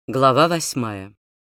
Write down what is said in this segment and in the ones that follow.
Глава 8.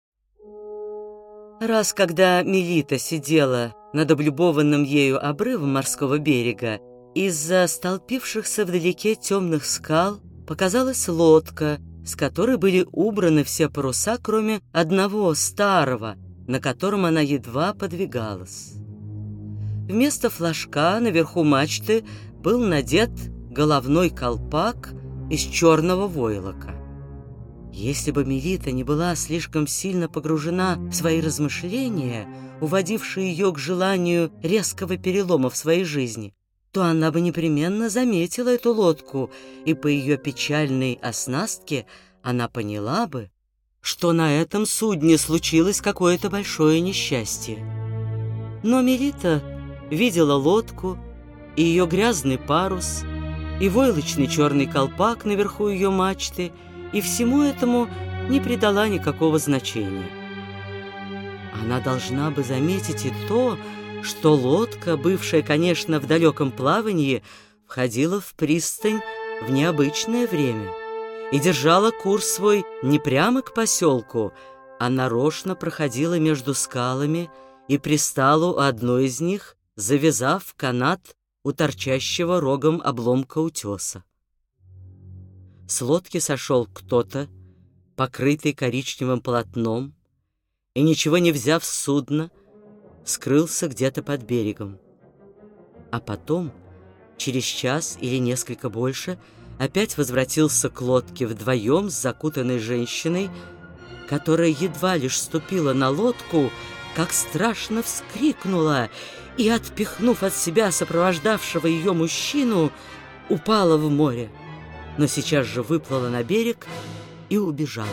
Раз, когда Мелита сидела над облюбованным ею обрывом морского берега, из-за столпившихся вдалеке темных скал показалась лодка, с которой были убраны все паруса, кроме одного старого, на котором она едва подвигалась. Вместо флажка наверху мачты был надет головной колпак из черного войлока. Если бы Мелита не была слишком сильно погружена в свои размышления, уводившие ее к желанию резкого перелома в своей жизни, то она бы непременно заметила эту лодку, и по ее печальной оснастке она поняла бы, что на этом судне случилось какое-то большое несчастье. Но Мелита видела лодку, и ее грязный парус, и войлочный черный колпак наверху ее мачты, и всему этому не придала никакого значения. Она должна бы заметить и то, что лодка, бывшая, конечно, в далеком плавании, входила в пристань в необычное время и держала курс свой не прямо к поселку, а нарочно проходила между скалами и пристала у одной из них, завязав канат у торчащего рогом обломка утеса. С лодки сошел кто-то, покрытый коричневым полотном, и, ничего не взяв с судна, скрылся где-то под берегом. А потом, через час или несколько больше, опять возвратился к лодке вдвоем с закутанной женщиной, которая едва лишь ступила на лодку, как страшно вскрикнула и, отпихнув от себя сопровождавшего ее мужчину, упала в море, но сейчас же выплыла на берег и убежала.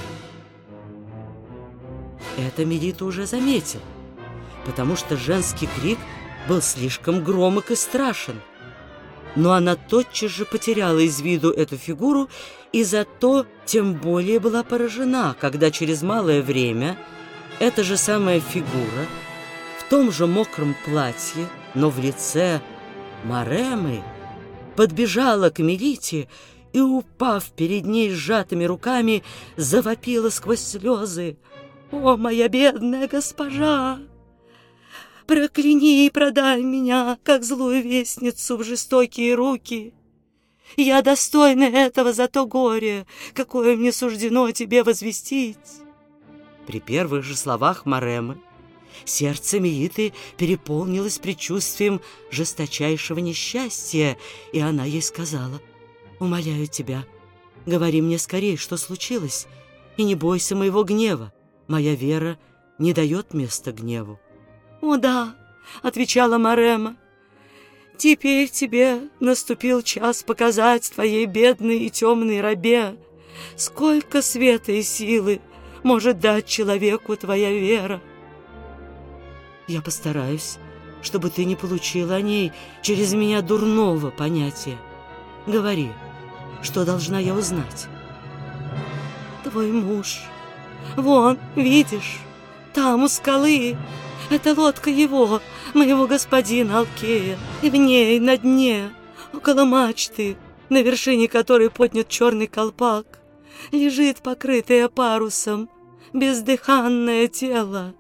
Это Мелита уже заметила, потому что женский крик был слишком громок и страшен. Но она тотчас же потеряла из виду эту фигуру и зато тем более была поражена, когда через малое время эта же самая фигура в том же мокром платье, но в лице Маремы, подбежала к Мелите и, упав перед ней сжатыми руками, завопила сквозь слезы: «О, моя бедная госпожа! Прокляни и продай меня, как злую вестницу, в жестокие руки! Я достойна этого за то горе, какое мне суждено тебе возвестить!» При первых же словах Маремы сердце Мелиты переполнилось предчувствием жесточайшего несчастья, и она ей сказала: «Умоляю тебя, говори мне скорее, что случилось, и не бойся моего гнева. Моя вера не дает места гневу». «О да», — отвечала Марема, — «теперь тебе наступил час показать твоей бедной и темной рабе, сколько света и силы может дать человеку твоя вера. Я постараюсь, чтобы ты не получила о ней через меня дурного понятия. Говори, что должна я узнать?» «Твой муж. Вон, видишь, там у скалы. Это лодка его, моего господина Алкея. И в ней, на дне, около мачты, на вершине которой поднят черный колпак, лежит покрытое парусом бездыханное тело».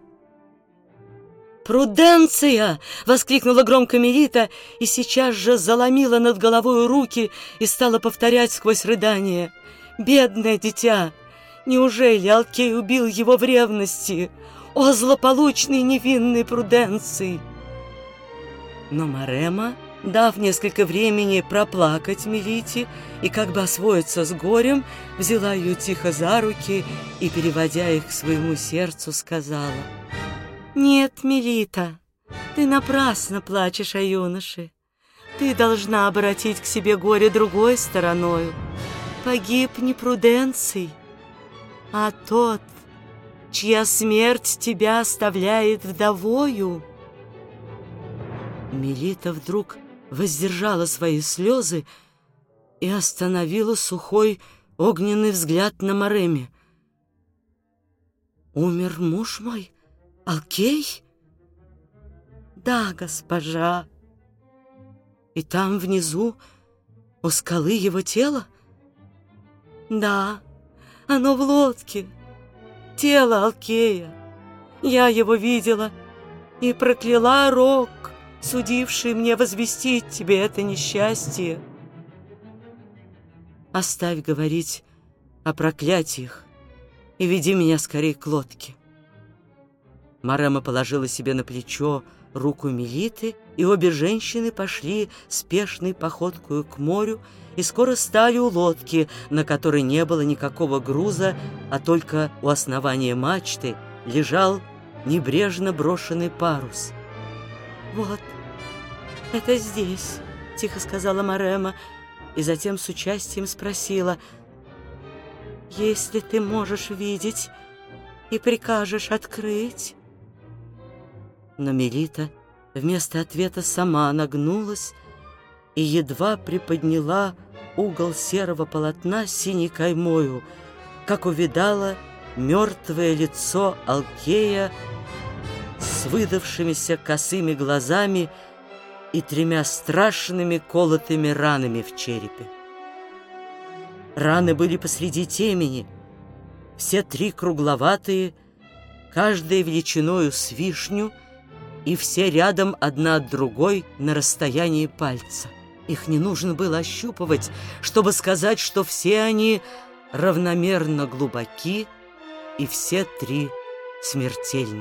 «Пруденция!» — воскликнула громко Мелита и сейчас же заломила над головой руки и стала повторять сквозь рыдание: «Бедное дитя! Неужели Алкей убил его в ревности? О, злополучный невинный Пруденций!» Но Марема, дав несколько времени проплакать Мелите и как бы освоиться с горем, взяла ее тихо за руки и, переводя их к своему сердцу, сказала: «Нет, Мелита, ты напрасно плачешь о юноше. Ты должна обратить к себе горе другой стороною. Погиб не Пруденций, а тот, чья смерть тебя оставляет вдовою». Мелита вдруг воздержала свои слезы и остановила сухой огненный взгляд на Мареме. «Умер муж мой, Алкей?» «Да, госпожа». «И там внизу, у скалы, его тело?» «Да, оно в лодке, тело Алкея. Я его видела и прокляла рок, судивший мне возвестить тебе это несчастье. Оставь говорить о проклятиях и веди меня скорее к лодке». Марема положила себе на плечо руку Мелиты, и обе женщины пошли спешной походкою к морю и скоро стали у лодки, на которой не было никакого груза, а только у основания мачты лежал небрежно брошенный парус. «Вот, это здесь», — тихо сказала Марема, и затем с участием спросила: «Если ты можешь видеть и прикажешь открыть?» Но Мелита вместо ответа сама нагнулась и едва приподняла угол серого полотна с синей каймою, как увидала мертвое лицо Алкея с выдавшимися косыми глазами и 3 страшными колотыми ранами в черепе. Раны были посреди темени, все 3 кругловатые, каждая величиною с вишню, и все рядом одна от другой на расстоянии пальца. Их не нужно было ощупывать, чтобы сказать, что все они равномерно глубоки и все 3 смертельны.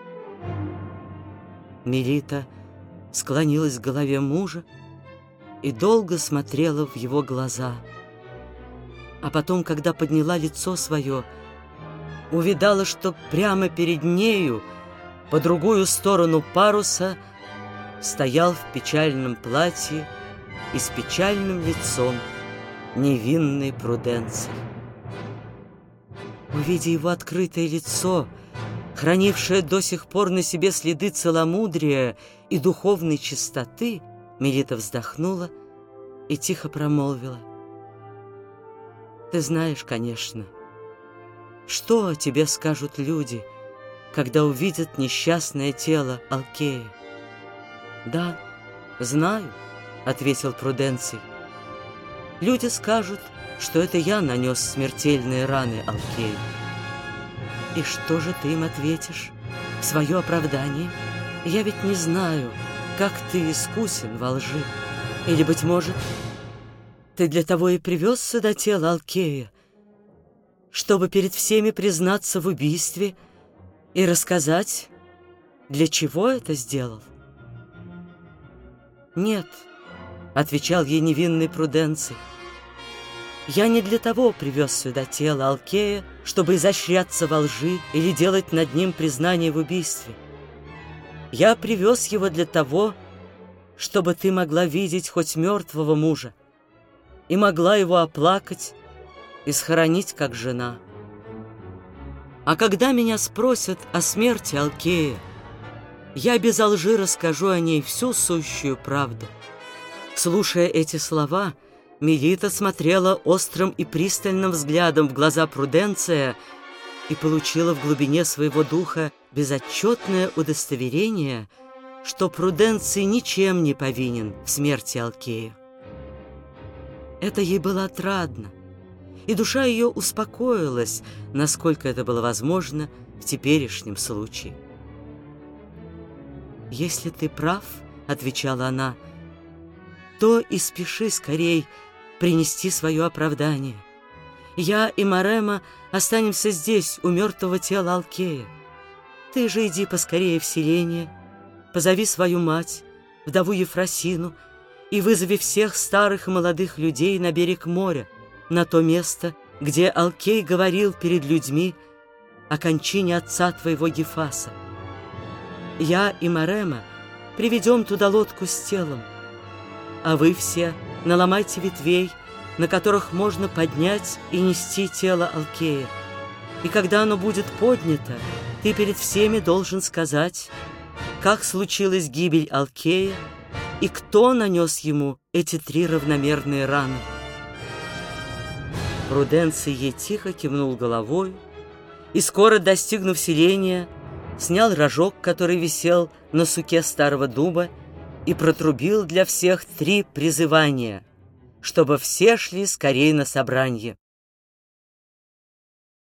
Мелита склонилась к голове мужа и долго смотрела в его глаза. А потом, когда подняла лицо свое, увидала, что прямо перед нею, по другую сторону паруса, стоял в печальном платье и с печальным лицом невинный Пруденций. Увидя его открытое лицо, хранившее до сих пор на себе следы целомудрия и духовной чистоты, Мелита вздохнула и тихо промолвила: «Ты знаешь, конечно, что о тебе скажут люди, когда увидят несчастное тело Алкея?» «Да, знаю», — ответил Пруденций. «Люди скажут, что это я нанес смертельные раны Алкею. И что же ты им ответишь в свое оправдание? Я ведь не знаю, как ты искусен во лжи. Или, быть может, ты для того и привез сюда тело Алкея, чтобы перед всеми признаться в убийстве и рассказать, для чего это сделал?» «Нет», — отвечал ей невинный Пруденций, «я не для того привез сюда тело Алкея, чтобы изощряться во лжи или делать над ним признание в убийстве. Я привез его для того, чтобы ты могла видеть хоть мертвого мужа и могла его оплакать и схоронить как жена. А когда меня спросят о смерти Алкея, я без лжи расскажу о ней всю сущую правду». Слушая эти слова, Мелита смотрела острым и пристальным взглядом в глаза Пруденция и получила в глубине своего духа безотчетное удостоверение, что Пруденций ничем не повинен в смерти Алкея. Это ей было отрадно, и душа ее успокоилась, насколько это было возможно в теперешнем случае. «Если ты прав, — отвечала она, — то и спеши скорей принести свое оправдание. Я и Марема останемся здесь, у мертвого тела Алкея. Ты же иди поскорее в селение, позови свою мать, вдову Ефросину, и вызови всех старых и молодых людей на берег моря, на то место, где Алкей говорил перед людьми о кончине отца твоего Гефаса. Я и Марема приведем туда лодку с телом, а вы все наломайте ветвей, на которых можно поднять и нести тело Алкея. И когда оно будет поднято, ты перед всеми должен сказать, как случилась гибель Алкея и кто нанес ему эти 3 равномерные раны». Пруденций ей тихо кивнул головой и, скоро достигнув селения, снял рожок, который висел на суке старого дуба, и протрубил для всех 3 призывания, чтобы все шли скорее на собранье.